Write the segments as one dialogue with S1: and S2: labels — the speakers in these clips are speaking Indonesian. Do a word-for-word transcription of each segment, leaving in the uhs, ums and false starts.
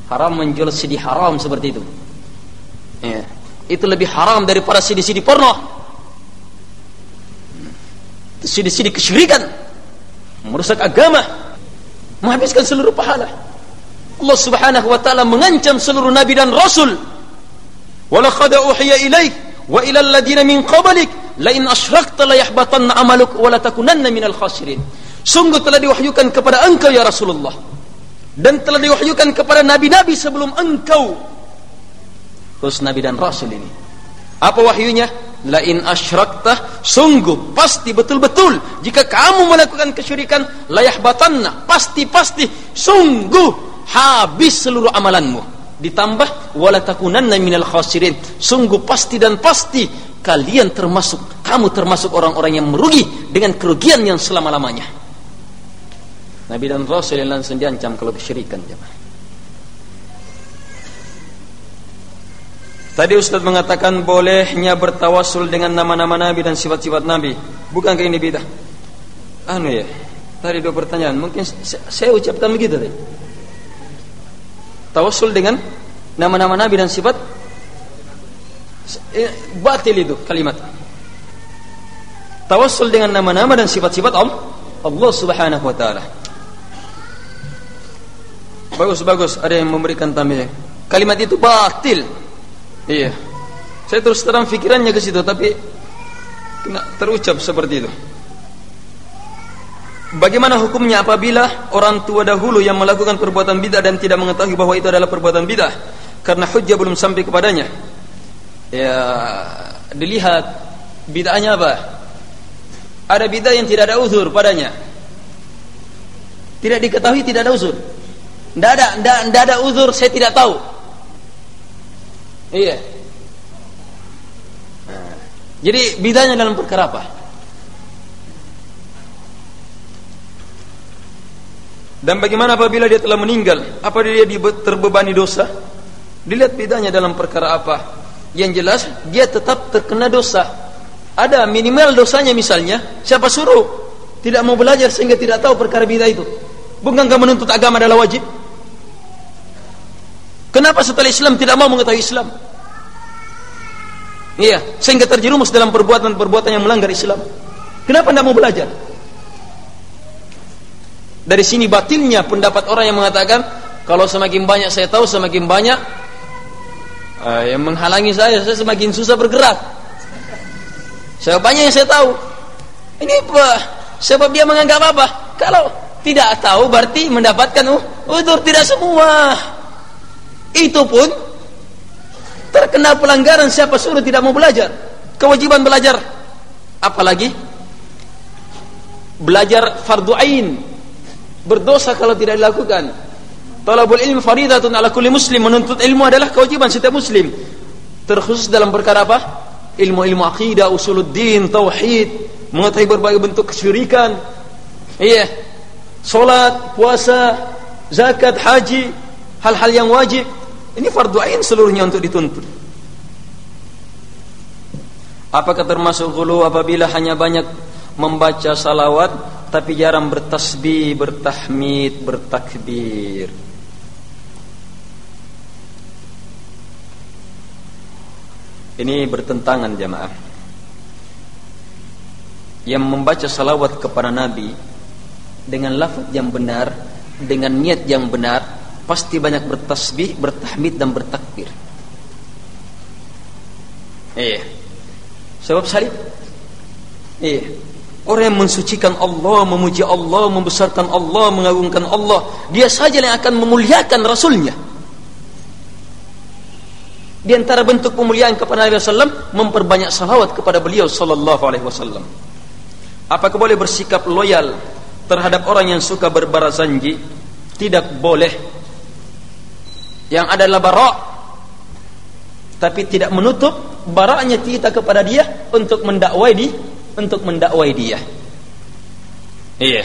S1: Haram menjual C D haram seperti itu. Ya. Itu lebih haram daripada C D-C D porno. C D-C D kesyirikan, merusak agama, menghabiskan seluruh pahala. Allah Subhanahu wa taala mengancam seluruh nabi dan rasul. Wa laqad uhiya ilaik wa ila alladziina min qablik la in asyrakta la yahbatanna 'amaluk wa la takunanna minal khasirin. Sungguh telah diwahyukan kepada engkau ya Rasulullah, dan telah diwahyukan kepada nabi-nabi sebelum engkau, khusus nabi dan rasul ini. Apa wahyunya? La in asyrakta, sungguh pasti betul-betul jika kamu melakukan kesyirikan, la yahbatanna, pasti-pasti sungguh habis seluruh amalanmu. Ditambah wala takunanna minal khasirin, sungguh pasti dan pasti kalian termasuk, kamu termasuk orang-orang yang merugi dengan kerugian yang selama-lamanya. Nabi dan Rasul yang langsung diancam kalau kesyirikan, jemaah. Tadi Ustaz mengatakan bolehnya bertawasul dengan nama-nama Nabi dan sifat-sifat Nabi. Bukankah ini bidah? Anu ya, tadi dua pertanyaan. Mungkin saya ucapkan begitu tadi. Tawasul dengan nama-nama Nabi dan sifat, eh, batil itu kalimat. Tawasul dengan nama-nama dan sifat-sifat Allah, Allah Subhanahu wa taala. Bagus-bagus, ada yang memberikan tambahan. Kalimat itu batil. Iya, saya terus terang fikirannya ke situ, tapi kena terucap seperti itu. Bagaimana hukumnya apabila orang tua dahulu yang melakukan perbuatan bid'ah dan tidak mengetahui bahwa itu adalah perbuatan bid'ah karena hujjah belum sampai kepadanya? Ya, dilihat bid'ahnya apa. Ada bid'ah yang tidak ada uzur padanya, tidak diketahui, tidak ada uzur. Tidak ada, tidak, tidak ada uzur, saya tidak tahu. Iya. Nah, jadi bid'ahnya dalam perkara apa? Dan bagaimana apabila dia telah meninggal? Apa dia terbebani dosa? Dilihat bid'ahnya dalam perkara apa. Yang jelas dia tetap terkena dosa. Ada minimal dosanya, misalnya siapa suruh tidak mau belajar sehingga tidak tahu perkara bid'ah itu? Bukankah menuntut agama adalah wajib? Kenapa setelah Islam tidak mau mengetahui Islam? Iya, sehingga terjerumus dalam perbuatan-perbuatan yang melanggar Islam. Kenapa tidak mau belajar? Dari sini batilnya pendapat orang yang mengatakan kalau semakin banyak saya tahu, semakin banyak uh, yang menghalangi saya, saya semakin susah bergerak. Saya banyak yang saya tahu. Ini apa? Sebab dia menganggap apa? Kalau tidak tahu berarti mendapatkan uzur. Tidak semua. Itu pun terkena pelanggaran, siapa suruh tidak mau belajar. Kewajiban belajar, apalagi belajar fardu ain, berdosa kalau tidak dilakukan. Talabul ilmi faridatun ala kulli muslim, menuntut ilmu adalah kewajiban setiap muslim, terkhusus dalam perkara apa? Ilmu-ilmu akidah, usuluddin, tauhid, mengetahui berbagai bentuk kesyirikan. Iya, salat, puasa, zakat, haji, hal-hal yang wajib. Ini fardu ain seluruhnya untuk dituntut. Apakah termasuk ghulu apabila hanya banyak membaca salawat tapi jarang bertasbih, bertahmid, bertakbir? Ini bertentangan, jamaah. Yang membaca salawat kepada Nabi dengan lafaz yang benar, dengan niat yang benar, pasti banyak bertasbih, bertahmid dan bertakbir. Iya. Sebab salib. Iya. Orang yang mensucikan Allah, memuji Allah, membesarkan Allah, mengagungkan Allah, dia saja yang akan memuliakan Rasulnya. Di antara bentuk pemuliaan kepada Nabi sallallahu alaihi wasallam, memperbanyak salawat kepada beliau sallallahu alaihi wasallam. Apakah boleh bersikap loyal terhadap orang yang suka berbarazanji? Tidak boleh. Yang adalah bara', tapi tidak menutup baraknya kita kepada dia untuk mendakwai di, untuk mendakwai dia. Iya.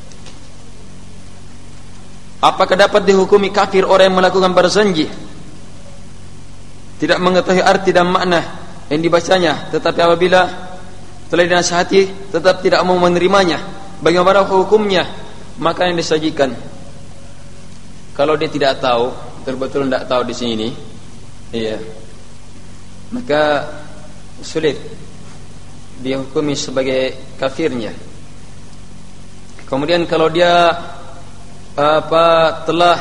S1: Apakah dapat dihukumi kafir orang yang melakukan barazanji, tidak mengetahui arti dan makna yang dibacanya, tetapi apabila telah dinasihati tetap tidak mau menerimanya? Bagaimana hukumnya? Maka yang disajikan, kalau dia tidak tahu, betul-betul tidak tahu di sini, iya, maka sulit dihukumi sebagai kafirnya. Kemudian kalau dia apa telah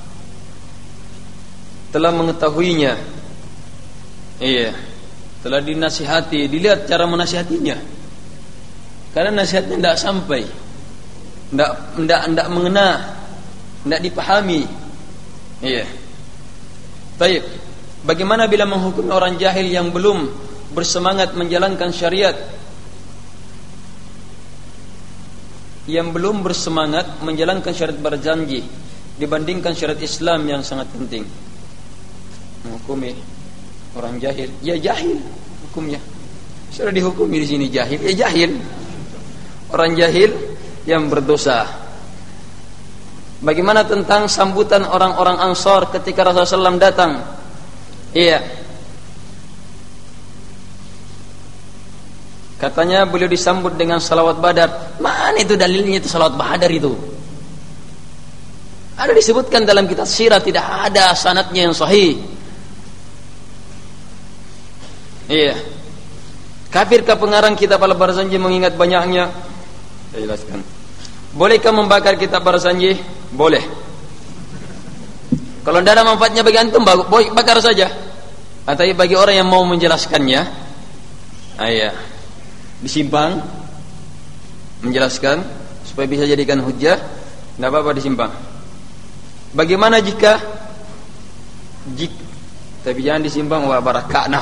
S1: telah mengetahuinya, iya, telah dinasihati, dilihat cara menasihatinya, karena nasihatnya tidak sampai, tidak tidak tidak mengena, tidak dipahami, iya. Baik, bagaimana bila menghukum orang jahil yang belum bersemangat menjalankan syariat, yang belum bersemangat menjalankan syariat berjanji dibandingkan syariat Islam yang sangat penting? Menghukumi orang jahil, ya jahil hukumnya. Sudah dihukumi di sini jahil, ya jahil. Orang jahil yang berdosa. Bagaimana tentang sambutan orang-orang Ansar ketika Rasulullah shallallahu alaihi wasallam datang? Iya. Katanya beliau disambut dengan salawat badar. Mana itu dalilnya itu salawat badar itu? Ada disebutkan dalam kitab sirah, tidak ada sanadnya yang sahih. Iya. Kafirkah pengarang kitab Al-Barzanji mengingat banyaknya? Saya jelaskan. Bolehkah membakar kitab Barzanji? Boleh. Kalau tidak ada manfaatnya bagi antum, bakar saja. Tapi bagi orang yang mau menjelaskannya, ayah, disimpang, menjelaskan supaya bisa jadikan hujjah, tidak apa-apa disimpang. Bagaimana jika, jika tapi jangan disimpang wa barakah.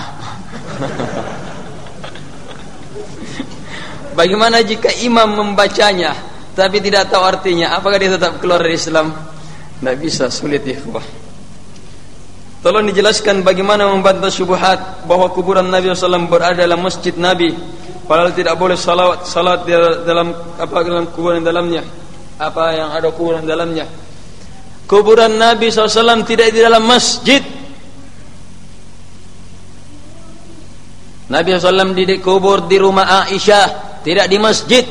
S1: Bagaimana jika imam membacanya tapi tidak tahu artinya, apakah dia tetap keluar dari Islam? Tidak bisa, sulit ikhwah. Tolong dijelaskan bagaimana membantah syubhat bahwa kuburan Nabi shallallahu alaihi wasallam berada dalam masjid Nabi, padahal tidak boleh salat salat di dalam apa dalam kuburan dalamnya, apa yang ada kuburan dalamnya. Kuburan Nabi shallallahu alaihi wasallam tidak di dalam masjid. Nabi shallallahu alaihi wasallam dikubur di rumah Aisyah, tidak di masjid.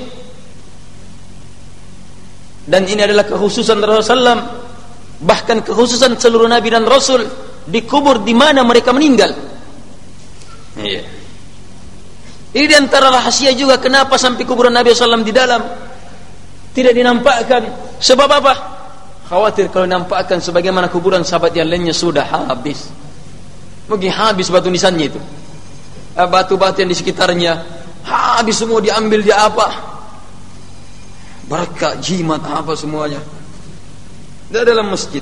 S1: Dan ini adalah kekhususan Rasulullah shallallahu alaihi wasallam, bahkan kekhususan seluruh Nabi dan Rasul, dikubur di mana mereka meninggal. Iya. Ini diantara rahasia juga kenapa sampai kuburan Nabi shallallahu alaihi wasallam di dalam tidak dinampakkan. Sebab apa? Khawatir kalau dinampakkan sebagaimana kuburan sahabat yang lainnya sudah habis. Mungkin habis batu nisannya itu, batu-batu yang di sekitarnya habis semua, diambil dia apa, berkah, jimat, apa semuanya. Di dalam masjid.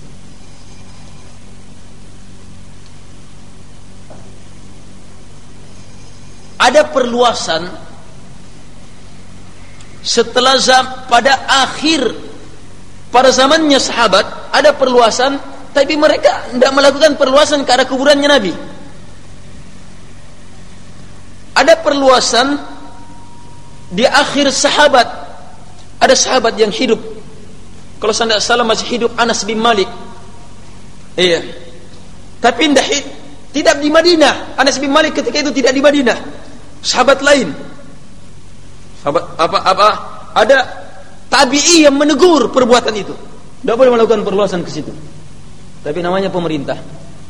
S1: Ada perluasan setelah zam, pada akhir pada zamannya sahabat ada perluasan, tapi mereka tidak melakukan perluasan ke arah kuburannya Nabi. Ada perluasan di akhir sahabat. Ada sahabat yang hidup, kalau saya tidak salah masih hidup, Anas bin Malik. Iya. Tapi tidak, tidak di Madinah. Anas bin Malik ketika itu tidak di Madinah. Sahabat lain. Sahabat apa apa ada tabi'i yang menegur perbuatan itu. Tidak boleh melakukan perluasan ke situ. Tapi namanya pemerintah.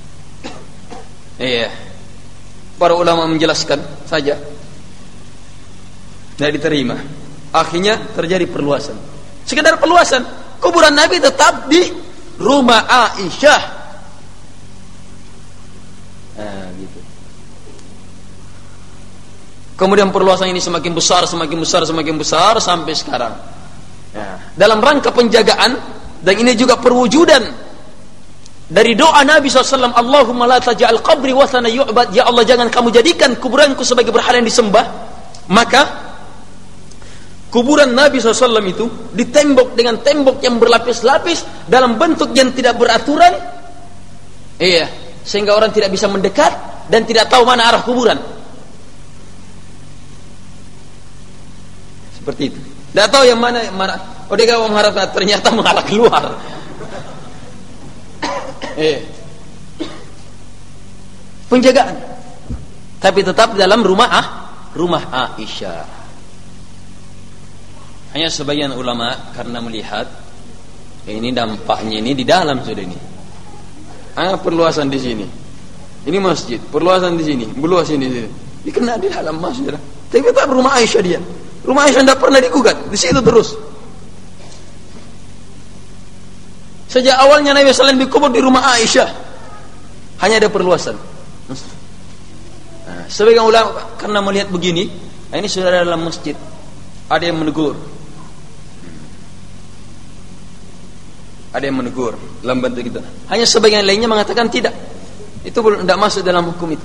S1: Iya. Para ulama menjelaskan saja. Tidak diterima. Akhirnya terjadi perluasan. Sekedar perluasan. Kuburan Nabi tetap di rumah Aisyah. Nah, gitu. Kemudian perluasan ini semakin besar, semakin besar, semakin besar sampai sekarang. Nah, dalam rangka penjagaan, dan ini juga perwujudan dari doa Nabi shallallahu alaihi wasallam, Allahumma la taj'al qabri wathana yu'bad. Ya Allah, jangan kamu jadikan kuburanku sebagai berhala yang disembah. Maka kuburan Nabi shallallahu alaihi wasallam itu ditembok dengan tembok yang berlapis-lapis dalam bentuk yang tidak beraturan. Iya, sehingga orang tidak bisa mendekat dan tidak tahu mana arah kuburan. Seperti itu. Tidak tahu yang mana mana. Oh, dia kalau mengharapkan ternyata mengarah keluar. Eh. Penjagaan. Tapi tetap dalam rumah ah, rumah Aisyah. Hanya sebagian ulama karena melihat ini dampaknya ini di dalam sudah ini. Ah, perluasan di sini. Ini masjid, perluasan di sini, meluas ini di sini. Dikena di dalam masjid. Tapi tak rumah Aisyah dia. Rumah Aisyah tidak pernah digugat, di situ terus. Sejak awalnya Nabi sallallahu alaihi wasallam dikubur di rumah Aisyah. Hanya ada perluasan. Nah, sebagian ulama karena melihat begini, nah ini sudah ada dalam masjid. Ada yang menegur. Ada yang menegur dalam bentuk itu. Hanya sebagian lainnya mengatakan tidak. Itu belum tidak masuk dalam hukum itu.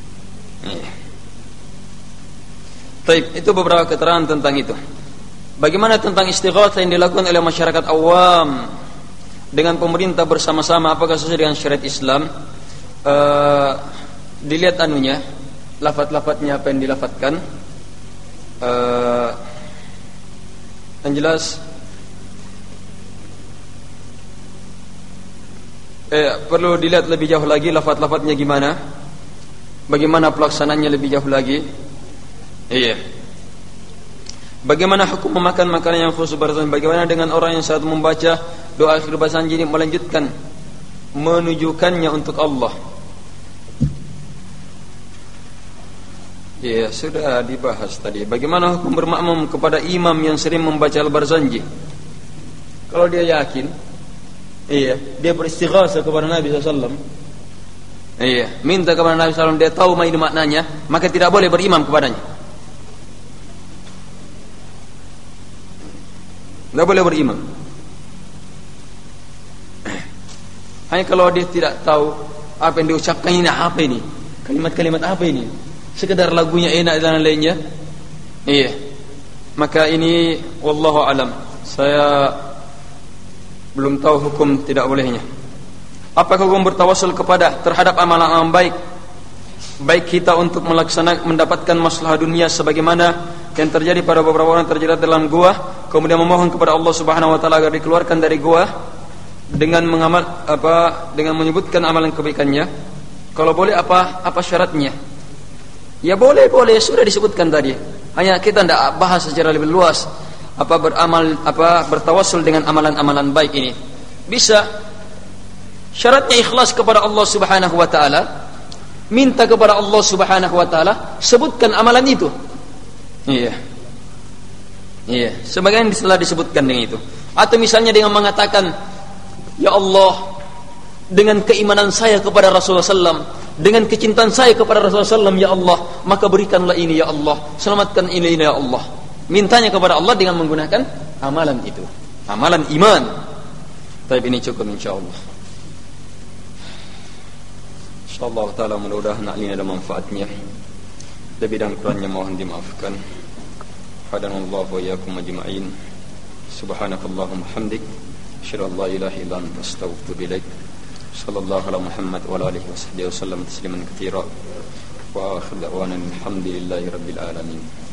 S1: Baik, itu beberapa keterangan tentang itu. Bagaimana tentang istighatsah yang dilakukan oleh masyarakat awam dengan pemerintah bersama-sama, apakah sesuai dengan syariat Islam? Uh, dilihat anunya, lafaz-lafaznya apa yang dilafazkan. Uh, yang jelas eh, perlu dilihat lebih jauh lagi lafaz-lafaznya gimana, bagaimana pelaksanaannya lebih jauh lagi. Iya. Bagaimana hukum memakan makanan yang khusus barzanji? Bagaimana dengan orang yang saat membaca doa akhir barzanji ini melanjutkan menunjukkannya untuk Allah? Ya, sudah dibahas tadi. Bagaimana hukum bermakmum kepada imam yang sering membaca al-barzanji? Kalau dia yakin, iya, dia beristighatsah kepada Nabi sallallahu alaihi wasallam. Iya, minta kepada Nabi sallallahu alaihi wasallam, dia tahu ini maknanya, maka tidak boleh berimam kepadanya. Tidak boleh berimam. Hanya kalau dia tidak tahu apa yang diucapkan ini apa ini, kalimat-kalimat apa ini, sekedar lagunya enak dan lainnya, iya, maka ini wallahu alam, saya belum tahu hukum tidak bolehnya. Apakah hukum bertawassul kepada terhadap amalan-amalan baik baik kita untuk melaksanakan mendapatkan masalah dunia sebagaimana yang terjadi pada beberapa orang terjerat dalam gua, kemudian memohon kepada Allah Subhanahu wa taala agar dikeluarkan dari gua dengan mengamal apa dengan menyebutkan amalan kebaikannya? Kalau boleh apa apa syaratnya? Ya boleh boleh sudah disebutkan tadi. Hanya kita tidak bahas secara lebih luas apa beramal apa bertawassul dengan amalan-amalan baik ini. Bisa syaratnya ikhlas kepada Allah Subhanahu wa taala, minta kepada Allah Subhanahu wa taala, sebutkan amalan itu. Iya. Iya, sebagian telah disebutkan dengan itu. Atau misalnya dengan mengatakan, ya Allah, dengan keimanan saya kepada Rasulullah sallallahu alaihi wasallam, dengan kecintaan saya kepada Rasulullah sallallahu alaihi wasallam, ya Allah, maka berikanlah ini ya Allah, selamatkan ini ya Allah. Mintanya kepada Allah dengan menggunakan amalan itu, amalan iman. Tapi ini cukup insyaallah. Insyaallah taala mudah-mudahan ini ada manfaatnya. Lebih dan kurangnya mohon dimaafkan. Hadanallahu wa iyyakum ajma'in. Subhanakallahumma hamdik, asyhadu an la ilaha illa anta astaghfiruka wa atubu ilaik. Sallallahu ala Muhammad wa ala alihi wa sahbihi wa sallam tasliman katsira. Wa akhiru da'wana alhamdulillahi rabbil alamin.